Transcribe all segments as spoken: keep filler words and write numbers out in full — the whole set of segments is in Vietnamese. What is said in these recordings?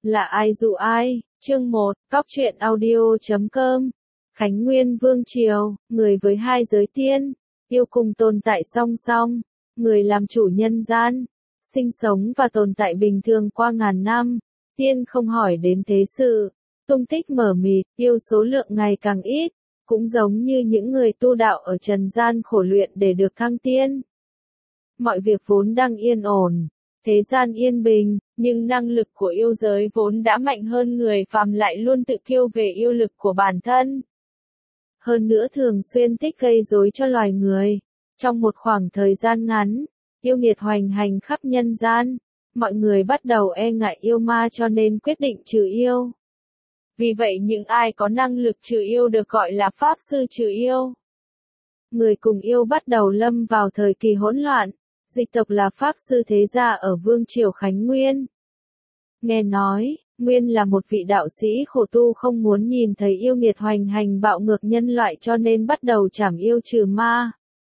Là ai dụ ai? Chương một, Cóc truyện audio chấm com. Khánh Nguyên Vương Triều, người với hai giới tiên, yêu cùng tồn tại song song, người làm chủ nhân gian, sinh sống và tồn tại bình thường qua ngàn năm, tiên không hỏi đến thế sự, tung tích mờ mịt, yêu số lượng ngày càng ít, cũng giống như những người tu đạo ở trần gian khổ luyện để được thăng tiên. Mọi việc vốn đang yên ổn, thế gian yên bình, nhưng năng lực của yêu giới vốn đã mạnh hơn người phàm lại luôn tự kiêu về yêu lực của bản thân. Hơn nữa thường xuyên thích gây rối cho loài người. Trong một khoảng thời gian ngắn, yêu nghiệt hoành hành khắp nhân gian, mọi người bắt đầu e ngại yêu ma cho nên quyết định trừ yêu. Vì vậy những ai có năng lực trừ yêu được gọi là pháp sư trừ yêu. Người cùng yêu bắt đầu lâm vào thời kỳ hỗn loạn. Dịch tộc là pháp sư thế gia ở Vương Triều Khánh Nguyên. Nghe nói, Nguyên là một vị đạo sĩ khổ tu không muốn nhìn thấy yêu nghiệt hoành hành bạo ngược nhân loại cho nên bắt đầu trảm yêu trừ ma.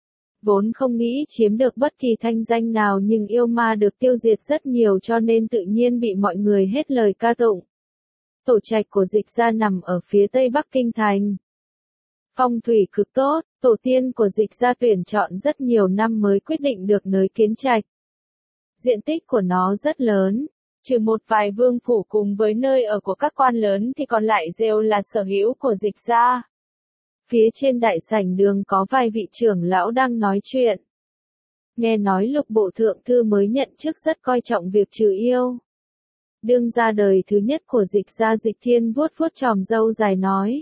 Vốn không nghĩ chiếm được bất kỳ thanh danh nào nhưng yêu ma được tiêu diệt rất nhiều cho nên tự nhiên bị mọi người hết lời ca tụng. Tổ trạch của Dịch gia nằm ở phía tây bắc kinh thành. Phong thủy cực tốt, tổ tiên của Dịch gia tuyển chọn rất nhiều năm mới quyết định được nới kiến trạch. Diện tích của nó rất lớn, trừ một vài vương phủ cùng với nơi ở của các quan lớn thì còn lại đều là sở hữu của Dịch gia. Phía trên đại sảnh đường có vài vị trưởng lão đang nói chuyện. Nghe nói Lục bộ thượng thư mới nhận chức rất coi trọng việc trừ yêu. Đương gia đời thứ nhất của Dịch gia Dịch Thiên vuốt vuốt chòm râu dài nói.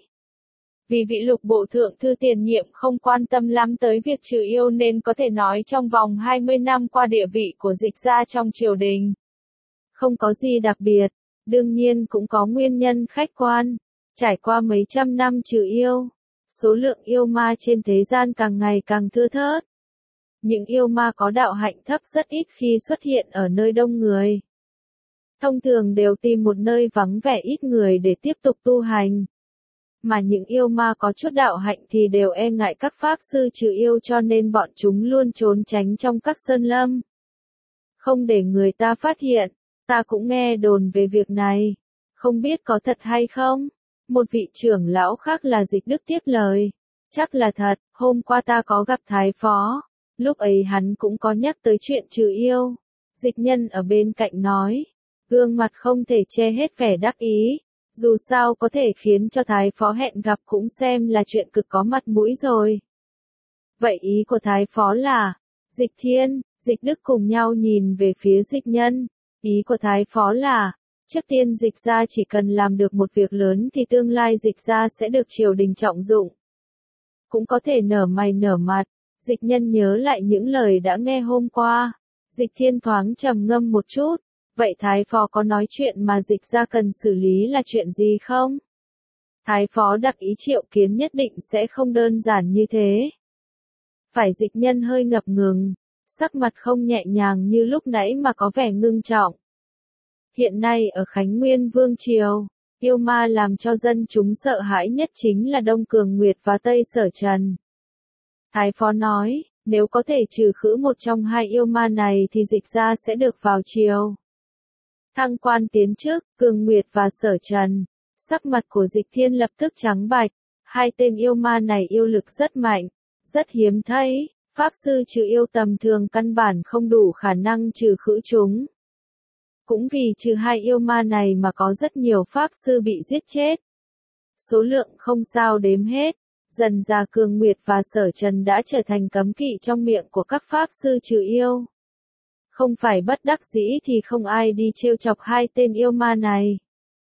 Vì vị Lục bộ thượng thư tiền nhiệm không quan tâm lắm tới việc trừ yêu nên có thể nói trong vòng hai mươi năm qua địa vị của Dịch gia trong triều đình không có gì đặc biệt, đương nhiên cũng có nguyên nhân khách quan. Trải qua mấy trăm năm trừ yêu, số lượng yêu ma trên thế gian càng ngày càng thưa thớt. Những yêu ma có đạo hạnh thấp rất ít khi xuất hiện ở nơi đông người. Thông thường đều tìm một nơi vắng vẻ ít người để tiếp tục tu hành. Mà những yêu ma có chút đạo hạnh thì đều e ngại các pháp sư trừ yêu cho nên bọn chúng luôn trốn tránh trong các sơn lâm. Không để người ta phát hiện, ta cũng nghe đồn về việc này. Không biết có thật hay không? Một vị trưởng lão khác là Dịch Đức tiếp lời. Chắc là thật, hôm qua ta có gặp Thái Phó. Lúc ấy hắn cũng có nhắc tới chuyện trừ yêu. Dịch Nhân ở bên cạnh nói. Gương mặt không thể che hết vẻ đắc ý. Dù sao có thể khiến cho Thái Phó hẹn gặp cũng xem là chuyện cực có mặt mũi rồi. Vậy ý của Thái Phó là, Dịch Thiên, Dịch Đức cùng nhau nhìn về phía Dịch Nhân. Ý của Thái Phó là, trước tiên Dịch gia chỉ cần làm được một việc lớn thì tương lai Dịch gia sẽ được triều đình trọng dụng. Cũng có thể nở mày nở mặt. Dịch Nhân nhớ lại những lời đã nghe hôm qua. Dịch Thiên thoáng trầm ngâm một chút. Vậy Thái Phó có nói chuyện mà Dịch gia cần xử lý là chuyện gì không? Thái Phó đặc ý Triệu Kiến nhất định sẽ không đơn giản như thế. Phải. Dịch Nhân hơi ngập ngừng, sắc mặt không nhẹ nhàng như lúc nãy mà có vẻ ngưng trọng. Hiện nay ở Khánh Nguyên Vương Triều, yêu ma làm cho dân chúng sợ hãi nhất chính là Đông Cường Nguyệt và Tây Sở Trần. Thái Phó nói, nếu có thể trừ khử một trong hai yêu ma này thì Dịch gia sẽ được vào triều. Thăng quan tiến chức, Cường Nguyệt và Sở Trần. Sắc mặt của Dịch Thiên lập tức trắng bạch. Hai tên yêu ma này yêu lực rất mạnh, rất hiếm thấy. Pháp sư trừ yêu tầm thường căn bản không đủ khả năng trừ khử chúng. Cũng vì trừ hai yêu ma này mà có rất nhiều pháp sư bị giết chết. Số lượng không sao đếm hết. Dần già Cường Nguyệt và Sở Trần đã trở thành cấm kỵ trong miệng của các pháp sư trừ yêu. Không phải bất đắc dĩ thì không ai đi trêu chọc hai tên yêu ma này.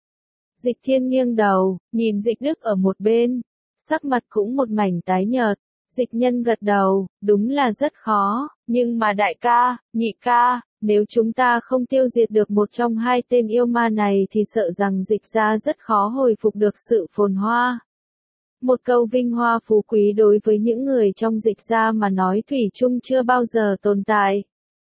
Dịch Thiên nghiêng đầu, nhìn Dịch Đức ở một bên. Sắc mặt cũng một mảnh tái nhợt. Dịch Nhân gật đầu, đúng là rất khó, nhưng mà đại ca, nhị ca, nếu chúng ta không tiêu diệt được một trong hai tên yêu ma này thì sợ rằng Dịch gia rất khó hồi phục được sự phồn hoa. Một câu vinh hoa phú quý đối với những người trong Dịch gia mà nói thủy chung chưa bao giờ tồn tại.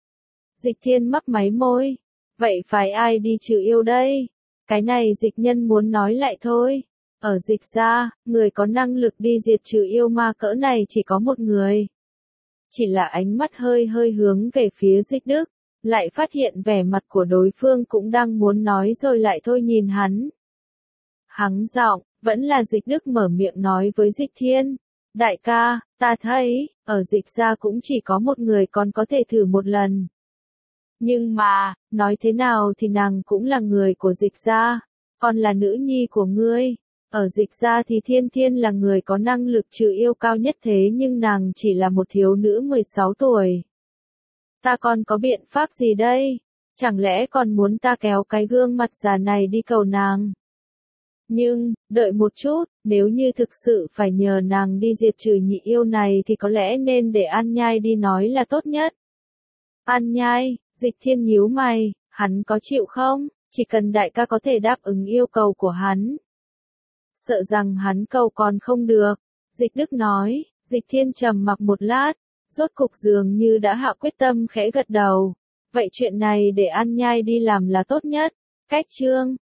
Dịch Thiên mấp máy môi. Vậy phải ai đi trừ yêu đây? Cái này Dịch Nhân muốn nói lại thôi. Ở Dịch gia, người có năng lực đi diệt trừ yêu ma cỡ này chỉ có một người. Chỉ là ánh mắt hơi hơi hướng về phía Dịch Đức. lại phát hiện vẻ mặt của đối phương cũng đang muốn nói rồi lại thôi nhìn hắn. Hắng giọng, vẫn là Dịch Đức mở miệng nói với Dịch Thiên. Đại ca, ta thấy, ở Dịch gia cũng chỉ có một người còn có thể thử một lần. Nhưng mà, nói thế nào thì nàng cũng là người của Dịch gia, còn là nữ nhi của ngươi. Ở Dịch gia thì Thiên Thiên là người có năng lực trừ yêu cao nhất thế nhưng nàng chỉ là một thiếu nữ mười sáu tuổi. Ta còn có biện pháp gì đây? Chẳng lẽ còn muốn ta kéo cái gương mặt già này đi cầu nàng? Nhưng, đợi một chút, nếu như thực sự phải nhờ nàng đi diệt trừ nhị yêu này thì có lẽ nên để An Nhai đi nói là tốt nhất. An Nhai, Dịch Thiên nhíu mày, hắn có chịu không? Chỉ cần đại ca có thể đáp ứng yêu cầu của hắn. Sợ rằng hắn cầu còn không được. Dịch Đức nói, Dịch Thiên trầm mặc một lát, rốt cục dường như đã hạ quyết tâm khẽ gật đầu. Vậy chuyện này để An Nhai đi làm là tốt nhất. Cách chương